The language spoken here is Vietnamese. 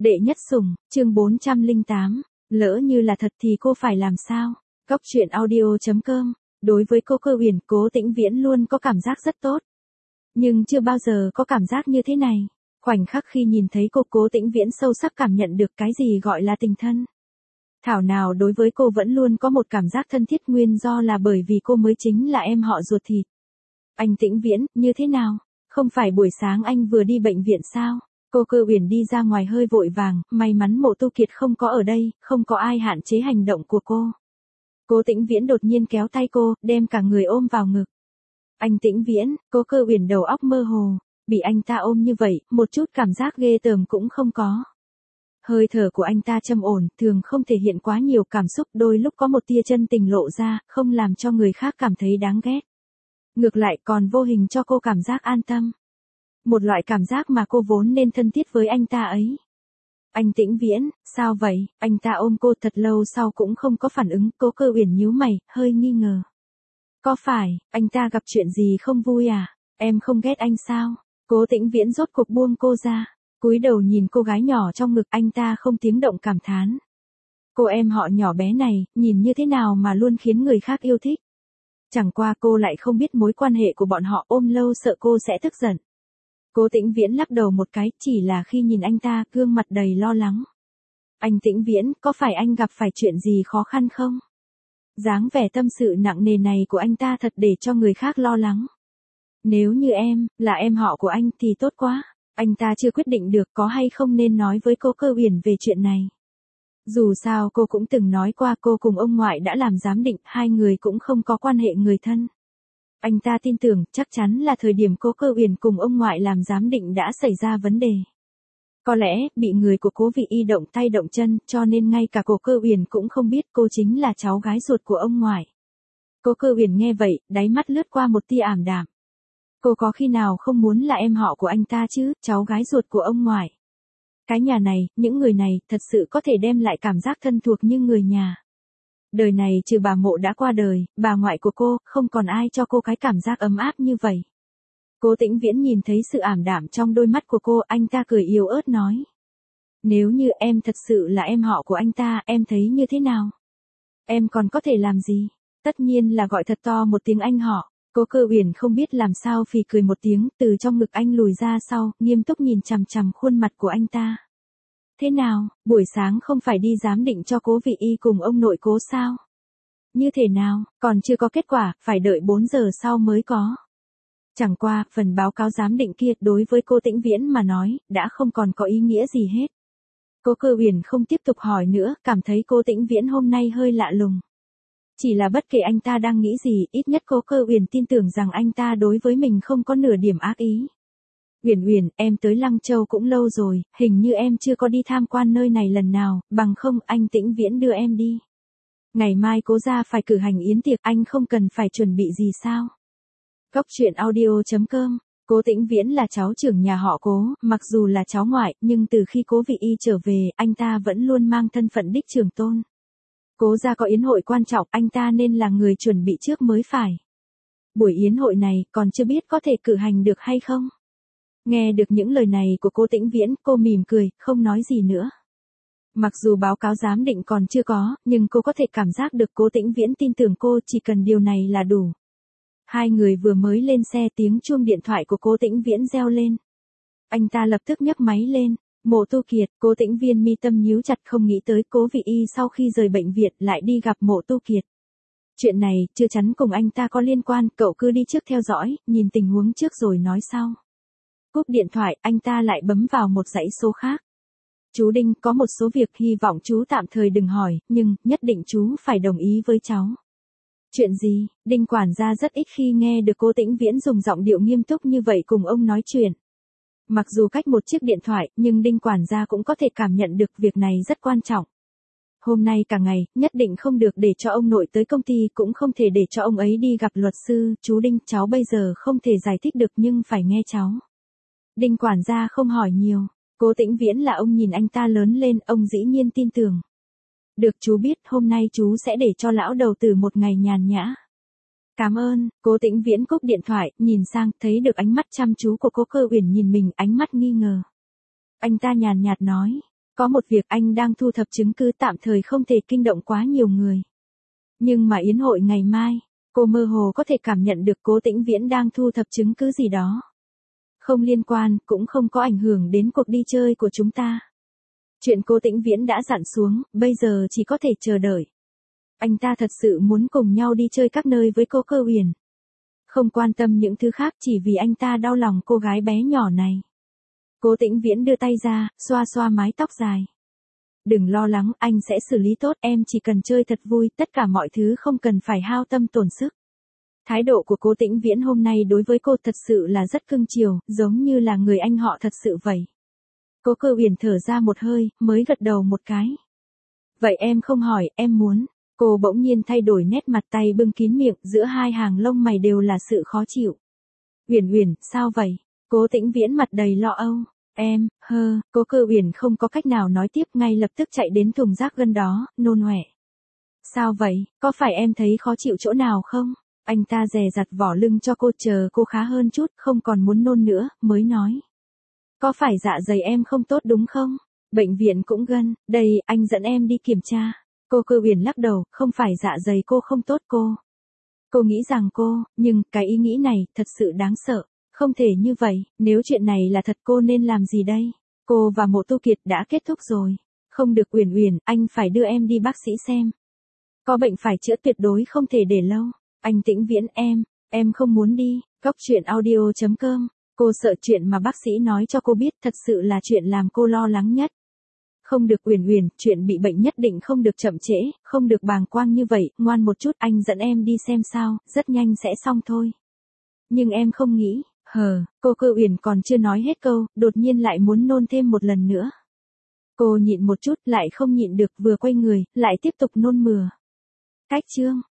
Đệ nhất sủng, chương 408. Lỡ như là thật thì cô phải làm sao? Góc truyện audio.com. Đối với cô Cơ Uyển, Cố Tĩnh Viễn luôn có cảm giác rất tốt. Nhưng chưa bao giờ có cảm giác như thế này. Khoảnh khắc khi nhìn thấy cô, Cố Tĩnh Viễn sâu sắc cảm nhận được cái gì gọi là tình thân. Thảo nào đối với cô vẫn luôn có một cảm giác thân thiết, nguyên do là bởi vì cô mới chính là em họ ruột thịt. Anh Tĩnh Viễn, như thế nào? Không phải buổi sáng anh vừa đi bệnh viện sao? Cô Cơ Uyển đi ra ngoài hơi vội vàng, may mắn Mộ Tu Kiệt không có ở đây, không có ai hạn chế hành động của cô. Cố Tĩnh Viễn đột nhiên kéo tay cô, đem cả người ôm vào ngực. Anh Tĩnh Viễn, cô Cơ Uyển đầu óc mơ hồ, bị anh ta ôm như vậy, một chút cảm giác ghê tởm cũng không có. Hơi thở của anh ta trầm ổn, thường không thể hiện quá nhiều cảm xúc, đôi lúc có một tia chân tình lộ ra, không làm cho người khác cảm thấy đáng ghét. Ngược lại còn vô hình cho cô cảm giác an tâm. Một loại cảm giác mà cô vốn nên thân thiết với anh ta ấy. Anh Tĩnh Viễn, sao vậy? Anh ta ôm cô thật lâu sau cũng không có phản ứng, Cố Cơ Uyển nhíu mày, hơi nghi ngờ. Có phải, anh ta gặp chuyện gì không vui à? Em không ghét anh sao? Cố Tĩnh Viễn rốt cuộc buông cô ra, cúi đầu nhìn cô gái nhỏ trong ngực, anh ta không tiếng động cảm thán. Cô em họ nhỏ bé này, nhìn như thế nào mà luôn khiến người khác yêu thích. Chẳng qua cô lại không biết mối quan hệ của bọn họ, ôm lâu sợ cô sẽ tức giận. Cố Tĩnh Viễn lắc đầu một cái, chỉ là khi nhìn anh ta, gương mặt đầy lo lắng. Anh Tĩnh Viễn, có phải anh gặp phải chuyện gì khó khăn không? Dáng vẻ tâm sự nặng nề này của anh ta thật để cho người khác lo lắng. Nếu như em, là em họ của anh thì tốt quá. Anh ta chưa quyết định được có hay không nên nói với cô Cơ Uyển về chuyện này. Dù sao cô cũng từng nói qua cô cùng ông ngoại đã làm giám định, hai người cũng không có quan hệ người thân. Anh ta tin tưởng chắc chắn là thời điểm cô Cơ Uyển cùng ông ngoại làm giám định đã xảy ra vấn đề. Có lẽ bị người của Cố Vị Y động tay động chân, cho nên ngay cả cô Cơ Uyển cũng không biết cô chính là cháu gái ruột của ông ngoại. Cô Cơ Uyển nghe vậy, đáy mắt lướt qua một tia ảm đạm. Cô có khi nào không muốn là em họ của anh ta chứ, cháu gái ruột của ông ngoại. Cái nhà này, những người này, thật sự có thể đem lại cảm giác thân thuộc như người nhà. Đời này trừ bà Mộ đã qua đời, bà ngoại của cô, không còn ai cho cô cái cảm giác ấm áp như vậy. Cố Tĩnh Viễn nhìn thấy sự ảm đạm trong đôi mắt của cô, anh ta cười yếu ớt nói. Nếu như em thật sự là em họ của anh ta, em thấy như thế nào? Em còn có thể làm gì? Tất nhiên là gọi thật to một tiếng anh họ. Cố Cơ Uyển không biết làm sao phì cười một tiếng, từ trong ngực anh lùi ra sau, nghiêm túc nhìn chằm chằm khuôn mặt của anh ta. Thế nào, buổi sáng không phải đi giám định cho Cố Vị Y cùng ông nội Cố sao? Như thế nào, còn chưa có kết quả, phải đợi 4 giờ sau mới có. Chẳng qua, phần báo cáo giám định kia đối với cô Tĩnh Viễn mà nói, đã không còn có ý nghĩa gì hết. Cô Cơ Uyển không tiếp tục hỏi nữa, cảm thấy cô Tĩnh Viễn hôm nay hơi lạ lùng. Chỉ là bất kể anh ta đang nghĩ gì, ít nhất cô Cơ Uyển tin tưởng rằng anh ta đối với mình không có nửa điểm ác ý. Uyển Uyển, em tới Lăng Châu cũng lâu rồi, hình như em chưa có đi tham quan nơi này lần nào, bằng không anh Tĩnh Viễn đưa em đi. Ngày mai Cố gia phải cử hành yến tiệc, anh không cần phải chuẩn bị gì sao? Góc truyện audio.com. Cố Tĩnh Viễn là cháu trưởng nhà họ Cố, mặc dù là cháu ngoại, nhưng từ khi Cố Vị Y trở về, anh ta vẫn luôn mang thân phận đích trưởng tôn. Cố gia có yến hội quan trọng, anh ta nên là người chuẩn bị trước mới phải. Buổi yến hội này, còn chưa biết có thể cử hành được hay không? Nghe được những lời này của Cố Tĩnh Viễn, cô mỉm cười, không nói gì nữa. Mặc dù báo cáo giám định còn chưa có, nhưng cô có thể cảm giác được Cố Tĩnh Viễn tin tưởng cô, chỉ cần điều này là đủ. Hai người vừa mới lên xe, tiếng chuông điện thoại của Cố Tĩnh Viễn reo lên. Anh ta lập tức nhấc máy lên. Mộ Tu Kiệt. Cố Tĩnh Viễn mi tâm nhíu chặt, không nghĩ tới Cố Vị Y sau khi rời bệnh viện lại đi gặp Mộ Tu Kiệt. Chuyện này chưa chắn cùng anh ta có liên quan, cậu cứ đi trước theo dõi, nhìn tình huống trước rồi nói sau. Cúp điện thoại, anh ta lại bấm vào một dãy số khác. Chú Đinh, có một số việc hy vọng chú tạm thời đừng hỏi, nhưng nhất định chú phải đồng ý với cháu. Chuyện gì? Đinh quản gia rất ít khi nghe được Cố Tĩnh Viễn dùng giọng điệu nghiêm túc như vậy cùng ông nói chuyện. Mặc dù cách một chiếc điện thoại, nhưng Đinh quản gia cũng có thể cảm nhận được việc này rất quan trọng. Hôm nay cả ngày, nhất định không được để cho ông nội tới công ty, cũng không thể để cho ông ấy đi gặp luật sư. Chú Đinh, cháu bây giờ không thể giải thích được nhưng phải nghe cháu. Đinh quản gia không hỏi nhiều. Cố Tĩnh Viễn là ông nhìn anh ta lớn lên, ông dĩ nhiên tin tưởng. Được chú biết, hôm nay chú sẽ để cho lão đầu tử một ngày nhàn nhã. Cảm ơn. Cố Tĩnh Viễn cúp điện thoại, nhìn sang, thấy được ánh mắt chăm chú của cô Cơ Uyển nhìn mình, ánh mắt nghi ngờ. Anh ta nhàn nhạt nói, Có một việc anh đang thu thập chứng cứ tạm thời không thể kinh động quá nhiều người. Nhưng mà yến hội ngày mai, cô mơ hồ có thể cảm nhận được Cố Tĩnh Viễn đang thu thập chứng cứ gì đó. Không liên quan, cũng không có ảnh hưởng đến cuộc đi chơi của chúng ta. Chuyện Cố Tĩnh Viễn đã dặn xuống, bây giờ chỉ có thể chờ đợi. Anh ta thật sự muốn cùng nhau đi chơi các nơi với cô Cơ Uyển. Không quan tâm những thứ khác chỉ vì anh ta đau lòng cô gái bé nhỏ này. Cố Tĩnh Viễn đưa tay ra, xoa xoa mái tóc dài. Đừng lo lắng, anh sẽ xử lý tốt, em chỉ cần chơi thật vui, tất cả mọi thứ không cần phải hao tâm tổn sức. Thái độ của Cố Tĩnh Viễn hôm nay đối với cô thật sự là rất cưng chiều, giống như là người anh họ thật sự vậy. Cô Cơ Uyển thở ra một hơi, mới gật đầu một cái. Vậy em không hỏi, em muốn. Cô bỗng nhiên thay đổi nét mặt, tay bưng kín miệng, giữa hai hàng lông mày đều là sự khó chịu. Uyển Uyển, sao vậy? Cố Tĩnh Viễn mặt đầy lo âu. Cô Cơ Uyển không có cách nào nói tiếp, ngay lập tức chạy đến thùng rác gần đó, nôn ọe. Sao vậy, có phải em thấy khó chịu chỗ nào không? Anh ta dè dặt vỏ lưng cho cô, chờ cô khá hơn chút, không còn muốn nôn nữa, mới nói. Có phải dạ dày em không tốt đúng không? Bệnh viện cũng gần, đây, anh dẫn em đi kiểm tra. Cô Cơ Uyển lắc đầu, không phải dạ dày cô không tốt cô. Cô nghĩ rằng nhưng cái ý nghĩ này thật sự đáng sợ. Không thể như vậy, nếu chuyện này là thật cô nên làm gì đây? Cô và Mộ Tu Kiệt đã kết thúc rồi. Không được Uyển Uyển, anh phải đưa em đi bác sĩ xem. Có bệnh phải chữa, tuyệt đối không thể để lâu. Anh Tĩnh Viễn, em không muốn đi. Goctruyện.audio.com. Cô sợ chuyện mà bác sĩ nói cho cô biết thật sự là chuyện làm cô lo lắng nhất. Không được Uyển Uyển, chuyện bị bệnh nhất định không được chậm trễ, không được bàng quang như vậy, ngoan một chút, anh dẫn em đi xem sao, rất nhanh sẽ xong thôi. Nhưng em không nghĩ, cô Cơ Uyển còn chưa nói hết câu, đột nhiên lại muốn nôn thêm một lần nữa. Cô nhịn một chút, lại không nhịn được, vừa quay người, lại tiếp tục nôn mửa. Cách chương